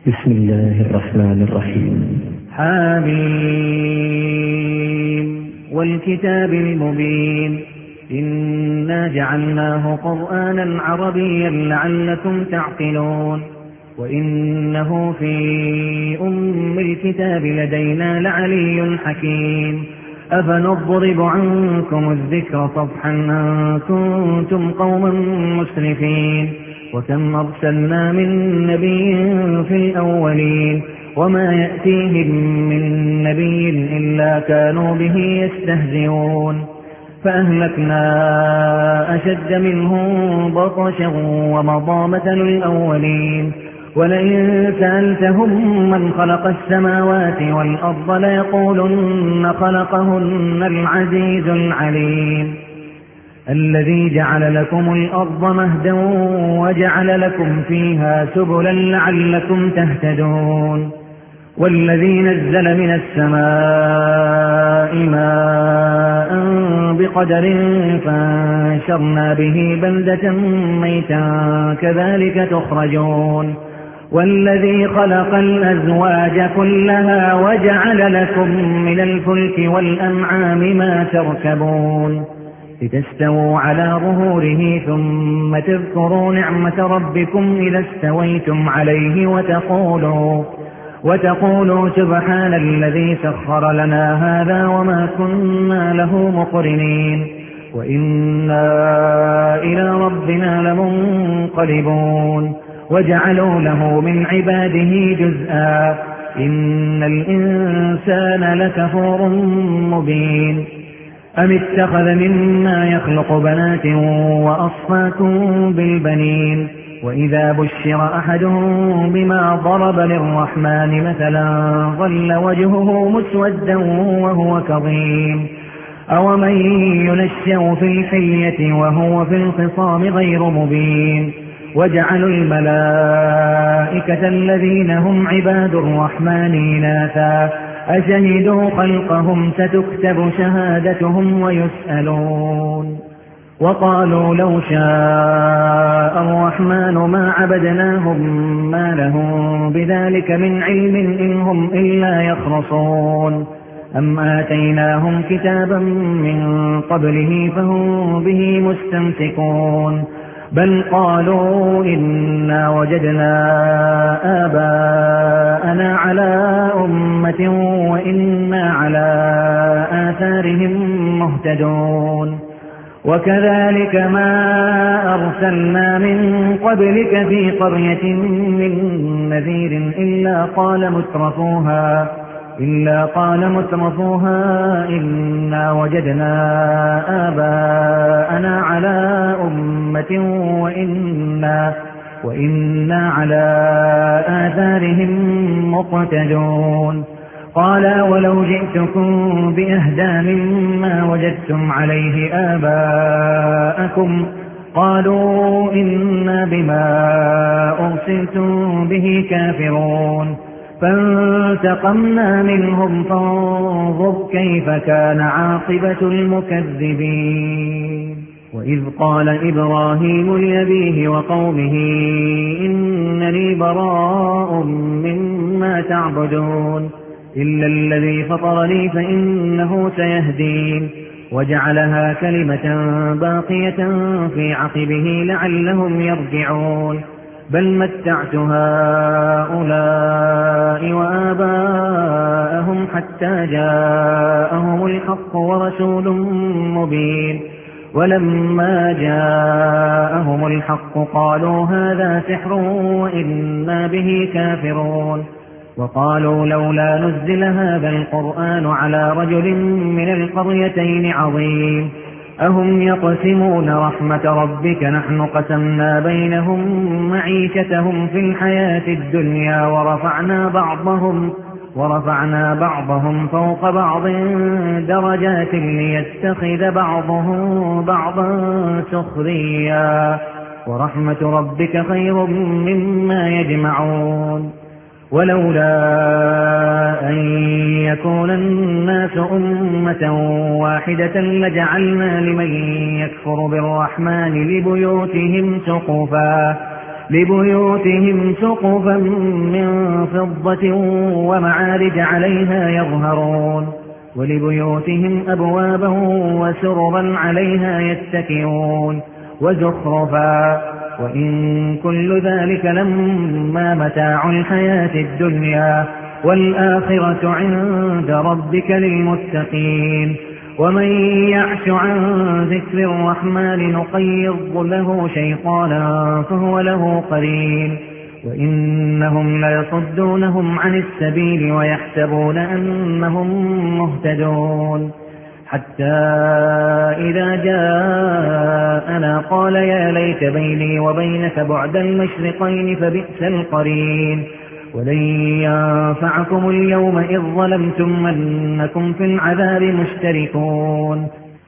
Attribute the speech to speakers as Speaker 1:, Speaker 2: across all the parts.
Speaker 1: بسم الله الرحمن الرحيم.
Speaker 2: حميم والكتاب المبين إنا جعلناه قرآنا عربيا لعلكم تعقلون وإنه في أم الكتاب لدينا لعلي حكيم أفنضرب عنكم الذكر صفحا أن كنتم قوما مسرفين وكم أرسلنا من نبي في الأولين وما يأتيهم من نبي إلا كانوا به يستهزئون فأهلكنا أشد منهم بطشا ومضى مثل الأولين ولئن سألتهم من خلق السماوات والأرض ليقولن خلقهن العزيز العليم الذي جعل لكم الأرض مهدا وجعل لكم فيها سبلا لعلكم تهتدون والذي نزل من السماء ماء بقدر فانشرنا به بلدة ميتا كذلك تخرجون والذي خلق الأزواج كلها وجعل لكم من الفلك والأنعام ما تركبون لتستووا على ظهوره ثم تذكروا نعمة ربكم إذا استويتم عليه وتقولوا سبحان الذي سخر لنا هذا وما كنا له مقرنين وإنا إلى ربنا لمنقلبون وجعلوا له من عباده جزءا إن الإنسان لكفور مبين أم اتخذ مما يخلق بنات وأصفاكم بالبنين وإذا بشر أحدهم بما ضرب للرحمن مثلا ظل وجهه مسودا وهو كظيم أومن ينشأ في الحلية وهو في الخصام غير مبين وجعلوا الملائكة الذين هم عباد الرحمن إناثا أشهدوا خلقهم ستكتب شهادتهم ويسألون وقالوا لو شاء الرحمن ما عبدناهم ما لهم بذلك من علم إن هم إلا يخرصون أم آتيناهم كتابا من قبله فهم به مستمسكون بل قالوا إنا وجدنا آباءنا على أمة وإنا على آثارهم مهتدون وكذلك ما أرسلنا من قبلك في قرية من نذير إلا قال مترفوها إنا وجدنا آباءنا على أمة وإنا على آثارهم مقتدون قال ولو جئتكم بأهدى مما وجدتم عليه آباءكم قالوا إنا بما أرسلتم به كافرون فانتقمنا منهم فانظر كيف كان عاقبة المكذبين وإذ قال إبراهيم لأبيه وقومه إنني براء مما تعبدون إلا الذي فطرني فإنه سيهدين وجعلها كلمة باقية في عقبه لعلهم يرجعون بل متعت هؤلاء وآباءهم حتى جاءهم الحق ورسول مبين ولما جاءهم الحق قالوا هذا سحر وإنا به كافرون وقالوا لولا نزل هذا القرآن على رجل من القريتين عظيم أهم يقسمون رحمة ربك نحن قسمنا بينهم معيشتهم في الحياة الدنيا ورفعنا بعضهم فوق بعض درجات ليتخذ بعضهم بعضا سخريا ورحمة ربك خير مما يجمعون ولولا أن يكون الناس أمة واحدة لجعلنا لمن يكفر بالرحمن لبيوتهم لبيوتهم سقفا من فضة ومعارج عليها يظهرون ولبيوتهم أبوابا وسررا عليها يتكئون وزخرفا وإن كل ذلك لما متاع الحياة الدنيا والآخرة عند ربك للمتقين ومن يعش عن ذكر الرحمن نقيض له شيطانا فهو له قرين وإنهم ليصدونهم عن السبيل ويحسبون أنهم مهتدون حتى إذا جاءنا قال يا ليت بيني وبينك بعد المشرقين فبئس القرين ولن ينفعكم اليوم إذ ظلمتم أنكم في العذاب مشتركون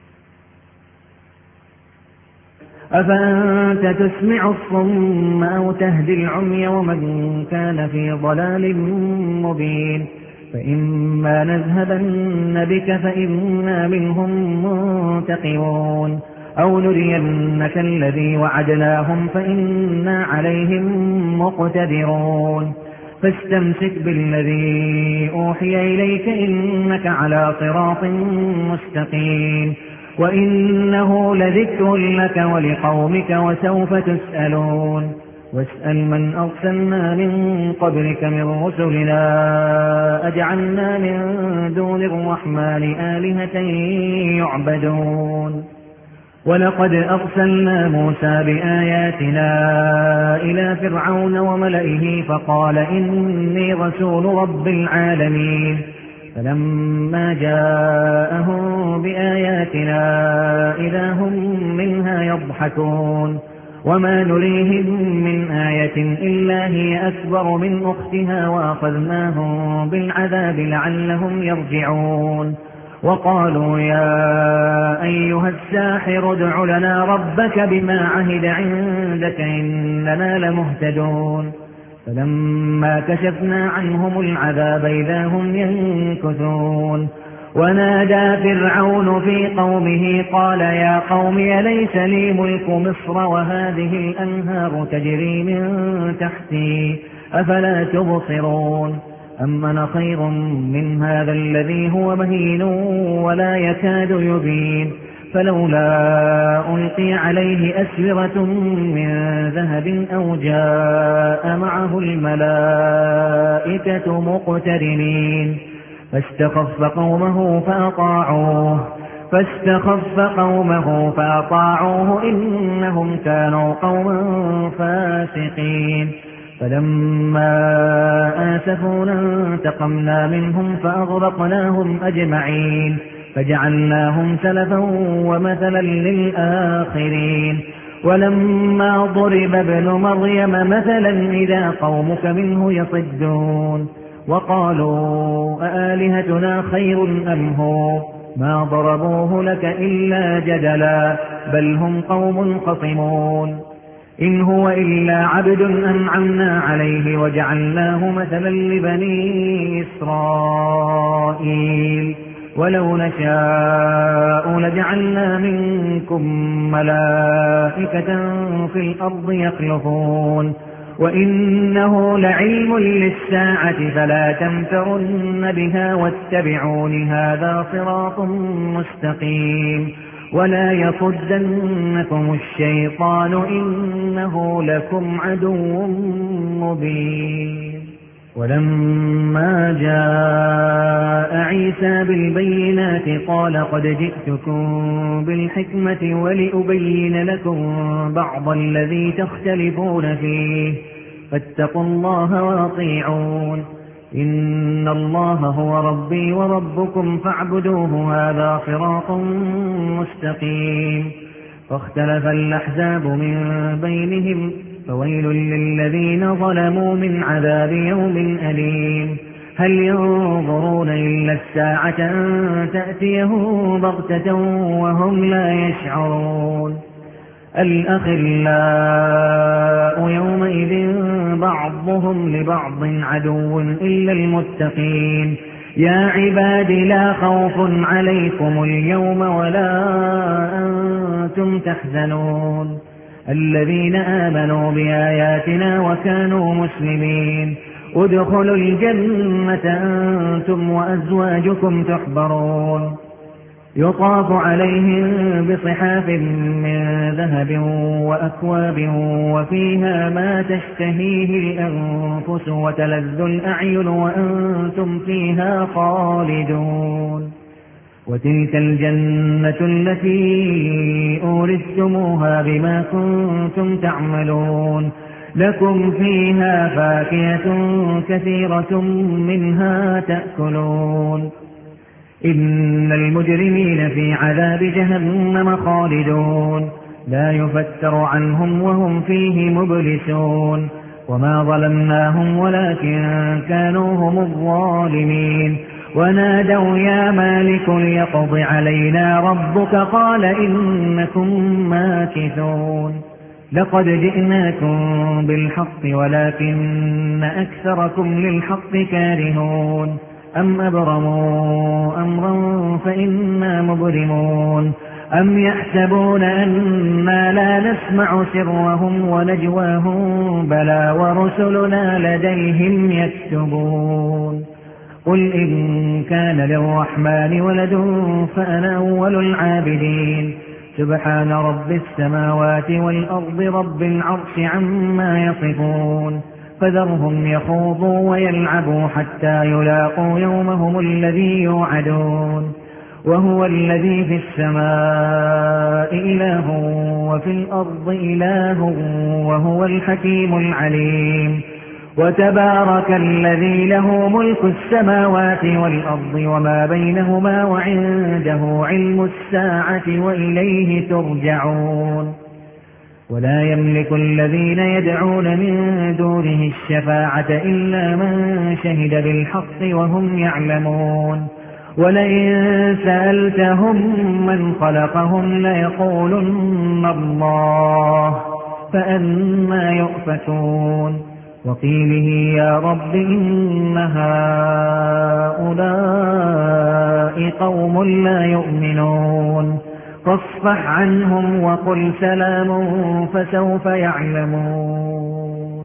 Speaker 2: أفأنت تسمع الصم أو تهدي العمي ومن كان في ضلال مبين فإما نذهبن بك فإنا منهم منتقمون أو نرينك الذي وعدناهم فإنا عليهم مقتدرون فاستمسك بالذي أوحي إليك إنك على صراط مستقيم وإنه لذكر لك ولقومك وسوف تسألون واسأل من أرسلنا من قبلك من رسلنا أجعلنا من دون الرحمن آلهة يعبدون ولقد أرسلنا موسى بآياتنا إلى فرعون وملئه فقال إني رسول رب العالمين فلما جاءهم بآياتنا إذا هم منها يضحكون وما نريهم من آية إلا هي أكبر من أختها وأخذناهم بالعذاب لعلهم يرجعون وقالوا يا أيها الساحر ادع لنا ربك بما عهد عندك إننا لمهتدون فلما كشفنا عنهم العذاب إذا هم ينكثون ونادى فرعون في قومه قال يا قوم أليس لي ملك مصر وهذه الأنهار تجري من تحتي أفلا تبصرون أم أنا خير من هذا الذي هو مهين ولا يكاد يبين فلولا ألقي عليه أسورة من ذهب أو جاء معه الملائكة مقترنين فاستخف قومه فأطاعوه إنهم كانوا قوما فاسقين فلما آسفونا انتقمنا منهم فأغرقناهم أجمعين فجعلناهم سلفا ومثلا للآخرين ولما ضرب ابن مريم مثلا إذا قومك منه يصدون وقالوا أآلهتنا خير أم هو ما ضربوه لك إلا جدلا بل هم قوم خصمون إن هو إلا عبد أنعمنا عليه وجعلناه مثلا لبني إسرائيل ولو نشاء لجعلنا منكم ملائكة في الأرض يخلفون وإنه لعلم للساعة فلا تمترن بها واتبعون هذا صراط مستقيم ولا يصدنكم الشيطان إنه لكم عدو مبين ولما جاء عيسى بالبينات قال قد جئتكم بالحكمة ولأبين لكم بعض الذي تختلفون فيه فاتقوا الله وأطيعون إن الله هو ربي وربكم فاعبدوه هذا صراط مستقيم فاختلف الأحزاب من بينهم فويل للذين ظلموا من عذاب يوم أليم هل ينظرون إلا الساعة أن تأتيهم بغتة وهم لا يشعرون الأخلاء يومئذ بعضهم لبعض عدو إلا المتقين يا عباد لا خوف عليكم اليوم ولا أنتم تحزنون الذين آمنوا بآياتنا وكانوا مسلمين ادخلوا الجنة أنتم وأزواجكم تحبرون يطاف عليهم بصحاف من ذهب وأكواب وفيها ما تشتهيه الأنفس وتلذ الأعين وأنتم فيها خالدون وتلك الجنة التي أورثتموها بما كنتم تعملون لكم فيها فاكهة كثيرة منها تأكلون إن المجرمين في عذاب جهنم خالدون لا يفتر عنهم وهم فيه مبلسون وما ظلمناهم ولكن كانوا هم الظالمين ونادوا يا مالك ليقض علينا ربك قال إنكم ماكثون لقد جئناكم بالحق ولكن أكثركم للحق كارهون أم أبرموا أمرا فإنا مبرمون أم يحسبون أنا لا نسمع سرهم ونجواهم بلى ورسلنا لديهم يكتبون قل إن كان للرحمن ولد فأنا أول العابدين سبحان رب السماوات والأرض رب العرش عما يصفون فذرهم يخوضوا ويلعبوا حتى يلاقوا يومهم الذي يوعدون وهو الذي في السماء إله وفي الأرض إله وهو الحكيم العليم وتبارك الذي له ملك السماوات والأرض وما بينهما وعنده علم الساعة وإليه ترجعون ولا يملك الذين يدعون من دونه الشفاعة إلا من شهد بالحق وهم يعلمون ولئن سألتهم من خلقهم ليقولن الله فأنى يؤفكون وقيله يا رب إن هؤلاء قوم لا يؤمنون فاصفح عنهم وقل سلام فسوف يعلمون